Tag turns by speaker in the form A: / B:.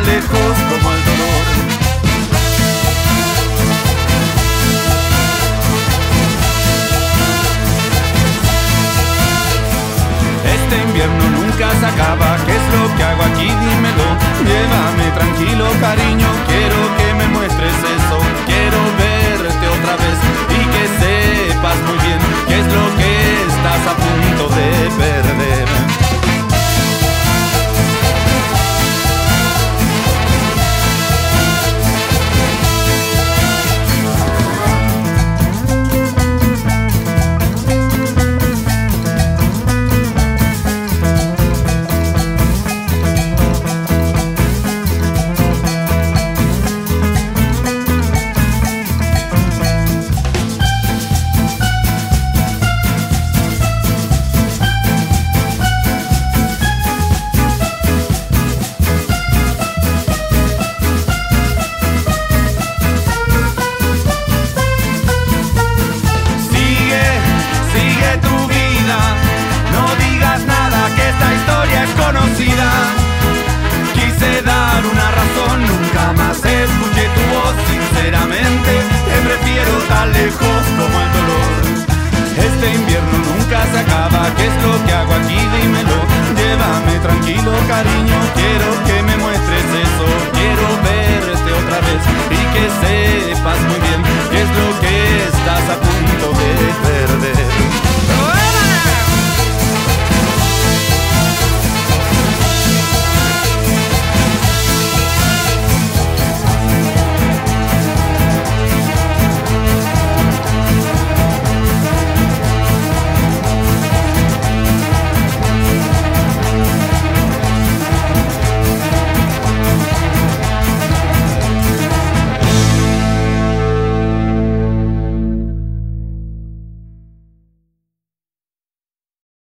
A: lejos como el dolor. Este invierno nunca se acaba, ¿qué es lo que hago aquí? Dímelo, llévame tranquilo cariño, quiero que me muestres eso, quiero verte otra vez y que sepas muy bien qué es lo que estás a punto de perder. Quise dar una razón, nunca más escuché tu voz. Sinceramente, te prefiero tan lejos como el dolor. Este invierno nunca se acaba, ¿qué es lo que hago aquí? Dímelo, llévame tranquilo cariño, quiero que me muestres eso, quiero verte otra vez y que sepas muy bien